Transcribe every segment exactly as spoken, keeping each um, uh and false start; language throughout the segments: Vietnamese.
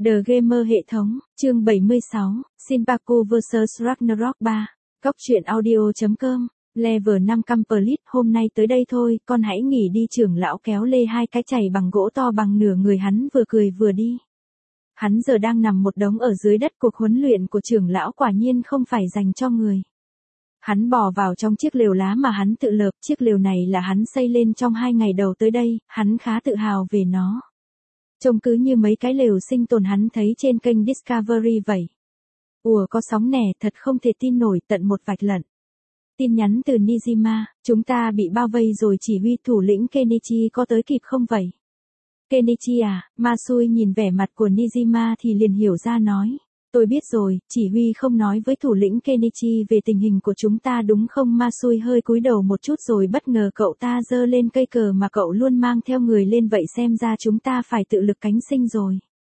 The Gamer hệ thống, chương bảy mươi sáu, Sinpaku versus Ragnarok ba. Cóc truyện audio chấm com, level năm complete, hôm nay tới đây thôi, con hãy nghỉ đi. Trưởng lão kéo lê hai cái chày bằng gỗ to bằng nửa người, hắn vừa cười vừa đi. Hắn giờ đang nằm một đống ở dưới đất, cuộc huấn luyện của trưởng lão quả nhiên không phải dành cho người. Hắn bò vào trong chiếc lều lá mà hắn tự lợp, chiếc lều này là hắn xây lên trong hai ngày đầu tới đây, hắn khá tự hào về nó. Trông cứ như mấy cái lều sinh tồn hắn thấy trên kênh Discovery vậy. Ùa có sóng nẻ, thật không thể tin nổi, tận một vạch lận. Tin nhắn từ Nijima, chúng ta bị bao vây rồi, chỉ huy thủ lĩnh Kenichi có tới kịp không vậy? Kenichi à? Masui nhìn vẻ mặt của Nijima thì liền hiểu ra nói. Tôi biết rồi, chỉ huy không nói với thủ lĩnh Kenichi về tình hình của chúng ta đúng không? Masui hơi cúi đầu một chút rồi bất ngờ cậu ta giơ lên cây cờ mà cậu luôn mang theo người lên, vậy xem ra chúng ta phải tự lực cánh sinh rồi.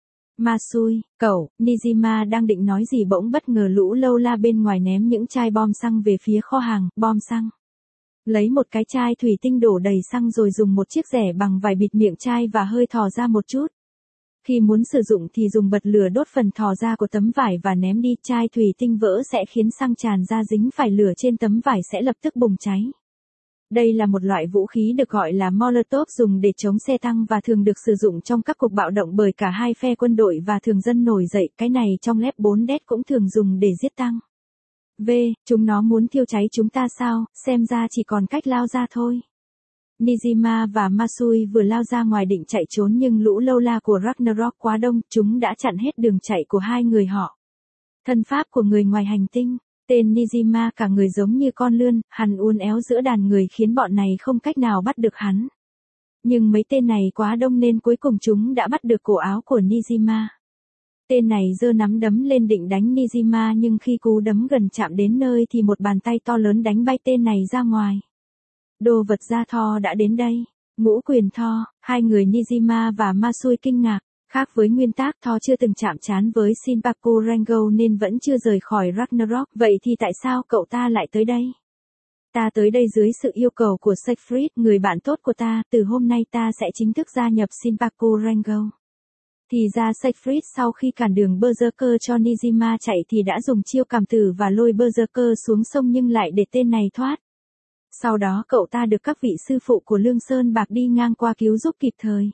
Masui, cậu, Nijima đang định nói gì bỗng bất ngờ lũ lâu la bên ngoài ném những chai bom xăng về phía kho hàng, bom xăng. Lấy một cái chai thủy tinh đổ đầy xăng rồi dùng một chiếc rẻ bằng vải bịt miệng chai và hơi thò ra một chút. Khi muốn sử dụng thì dùng bật lửa đốt phần thò ra của tấm vải và ném đi, chai thủy tinh vỡ sẽ khiến xăng tràn ra, dính phải lửa trên tấm vải sẽ lập tức bùng cháy. Đây là một loại vũ khí được gọi là Molotov, dùng để chống xe tăng và thường được sử dụng trong các cuộc bạo động bởi cả hai phe quân đội và thường dân nổi dậy. Cái này trong Left bốn Dead cũng thường dùng để giết tăng. V, chúng nó muốn thiêu cháy chúng ta sao? Xem ra chỉ còn cách lao ra thôi. Nijima và Masui vừa lao ra ngoài định chạy trốn nhưng lũ lâu la của Ragnarok quá đông, chúng đã chặn hết đường chạy của hai người họ. Thân pháp của người ngoài hành tinh, tên Nijima cả người giống như con lươn, hắn uốn éo giữa đàn người khiến bọn này không cách nào bắt được hắn. Nhưng mấy tên này quá đông nên cuối cùng chúng đã bắt được cổ áo của Nijima. Tên này giơ nắm đấm lên định đánh Nijima nhưng khi cú đấm gần chạm đến nơi thì một bàn tay to lớn đánh bay tên này ra ngoài. Đồ vật gia Thor đã đến đây. Ngũ quyền Thor, hai người Nijima và Masui kinh ngạc. Khác với nguyên tác, Thor chưa từng chạm trán với Sinpaku Rango nên vẫn chưa rời khỏi Ragnarok. Vậy thì tại sao cậu ta lại tới đây? Ta tới đây dưới sự yêu cầu của Siegfried, người bạn tốt của ta. Từ hôm nay ta sẽ chính thức gia nhập Sinpaku Rango. Thì ra Siegfried sau khi cản đường Berserker cho Nijima chạy thì đã dùng chiêu cảm tử và lôi Berserker xuống sông nhưng lại để tên này thoát. Sau đó cậu ta được các vị sư phụ của Lương Sơn Bạc đi ngang qua cứu giúp kịp thời.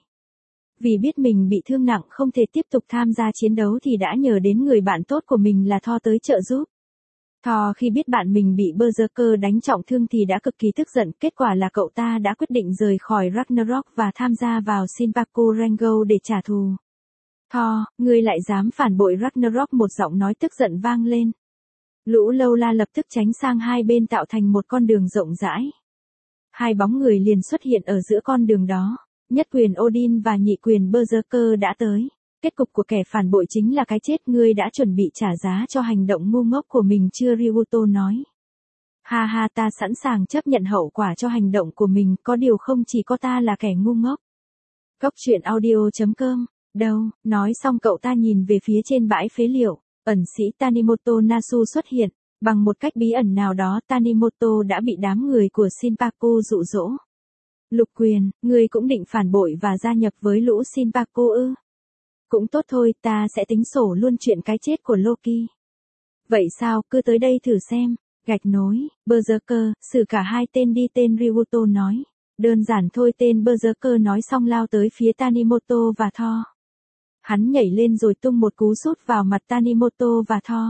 Vì biết mình bị thương nặng không thể tiếp tục tham gia chiến đấu thì đã nhờ đến người bạn tốt của mình là Thor tới trợ giúp. Thor khi biết bạn mình bị Berserker đánh trọng thương thì đã cực kỳ tức giận, kết quả là cậu ta đã quyết định rời khỏi Ragnarok và tham gia vào Sinpaku Rango để trả thù. Thor, ngươi lại dám phản bội Ragnarok, một giọng nói tức giận vang lên. Lũ lâu la lập tức tránh sang hai bên tạo thành một con đường rộng rãi. Hai bóng người liền xuất hiện ở giữa con đường đó. Nhất quyền Odin và nhị quyền Berserker đã tới. Kết cục của kẻ phản bội chính là cái chết, ngươi đã chuẩn bị trả giá cho hành động ngu ngốc của mình chưa? Ryuto nói. Ha ha, ta sẵn sàng chấp nhận hậu quả cho hành động của mình, có điều không chỉ có ta là kẻ ngu ngốc. Cóc truyện audio chấm com, đâu, nói xong cậu ta nhìn về phía trên bãi phế liệu. Ẩn sĩ Tanimoto Nasu xuất hiện, bằng một cách bí ẩn nào đó Tanimoto đã bị đám người của Sinpaku dụ dỗ. Lục quyền, ngươi cũng định phản bội và gia nhập với lũ Sinpaku ư? Cũng tốt thôi, ta sẽ tính sổ luôn chuyện cái chết của Loki. Vậy sao, cứ tới đây thử xem. Gạch nối, Berserker, xử cả hai tên đi, tên Ryuto nói. Đơn giản thôi, tên Berserker nói xong lao tới phía Tanimoto và Thor. Hắn nhảy lên rồi tung một cú sút vào mặt Tanimoto và Thor.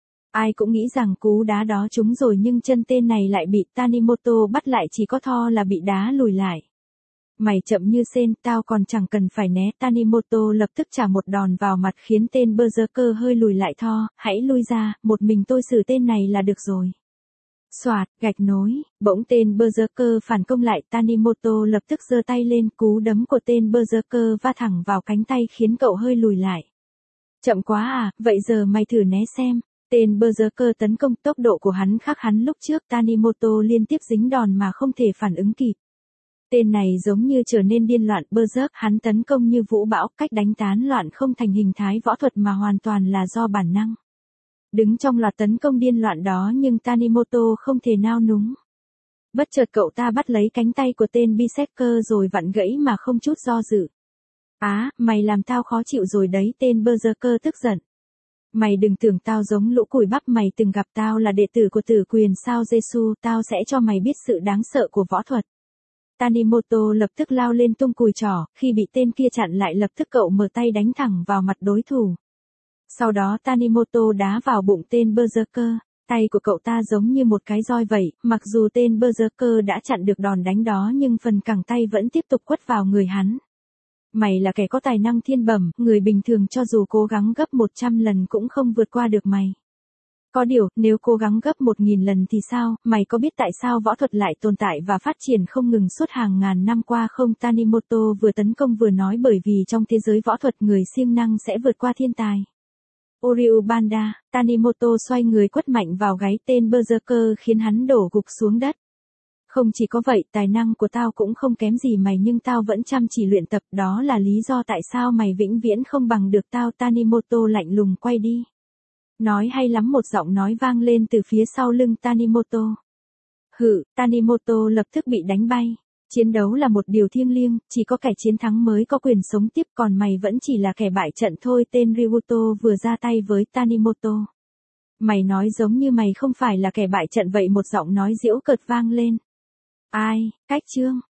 Ai cũng nghĩ rằng cú đá đó trúng rồi nhưng chân tên này lại bị Tanimoto bắt lại, chỉ có Thor là bị đá lùi lại. Mày chậm như sên, tao còn chẳng cần phải né. Tanimoto lập tức trả một đòn vào mặt khiến tên Berserker hơi lùi lại. Thor, hãy lui ra, một mình tôi xử tên này là được rồi. Soạt, gạch nối, bỗng tên Berserker phản công lại, Tanimoto lập tức giơ tay lên, cú đấm của tên Berserker va thẳng vào cánh tay khiến cậu hơi lùi lại. Chậm quá à, vậy giờ mày thử né xem. Tên Berserker tấn công, tốc độ của hắn khác hắn lúc trước, Tanimoto liên tiếp dính đòn mà không thể phản ứng kịp. Tên này giống như trở nên điên loạn, Berserk, hắn tấn công như vũ bão, cách đánh tán loạn không thành hình thái võ thuật mà hoàn toàn là do bản năng. Đứng trong loạt tấn công điên loạn đó nhưng Tanimoto không thể nao núng. Bất chợt cậu ta bắt lấy cánh tay của tên Berserker rồi vặn gãy mà không chút do dự. Á, mày làm tao khó chịu rồi đấy, tên Berserker tức giận. Mày đừng tưởng tao giống lũ cùi bắp, mày từng gặp tao là đệ tử của tử quyền sao Giêsu, tao sẽ cho mày biết sự đáng sợ của võ thuật. Tanimoto lập tức lao lên tung cùi trỏ, khi bị tên kia chặn lại lập tức cậu mở tay đánh thẳng vào mặt đối thủ. Sau đó Tanimoto đá vào bụng tên Berserker, tay của cậu ta giống như một cái roi vậy, mặc dù tên Berserker đã chặn được đòn đánh đó nhưng phần cẳng tay vẫn tiếp tục quất vào người hắn. Mày là kẻ có tài năng thiên bẩm, người bình thường cho dù cố gắng gấp một trăm lần cũng không vượt qua được mày. Có điều, nếu cố gắng gấp một nghìn lần thì sao, mày có biết tại sao võ thuật lại tồn tại và phát triển không ngừng suốt hàng ngàn năm qua không? Tanimoto vừa tấn công vừa nói bởi vì trong thế giới võ thuật người siêng năng sẽ vượt qua thiên tài. Oryu Banda, Tanimoto xoay người quất mạnh vào gáy tên Berserker khiến hắn đổ gục xuống đất. Không chỉ có vậy, tài năng của tao cũng không kém gì mày nhưng tao vẫn chăm chỉ luyện tập, đó là lý do tại sao mày vĩnh viễn không bằng được tao. Tanimoto lạnh lùng quay đi. Nói hay lắm, một giọng nói vang lên từ phía sau lưng Tanimoto. Hự, Tanimoto lập tức bị đánh bay. Chiến đấu là một điều thiêng liêng, chỉ có kẻ chiến thắng mới có quyền sống tiếp, còn mày vẫn chỉ là kẻ bại trận thôi. Tên Ryuto vừa ra tay với Tanimoto. Mày nói giống như mày không phải là kẻ bại trận vậy, một giọng nói giễu cợt vang lên. Ai, cách chương.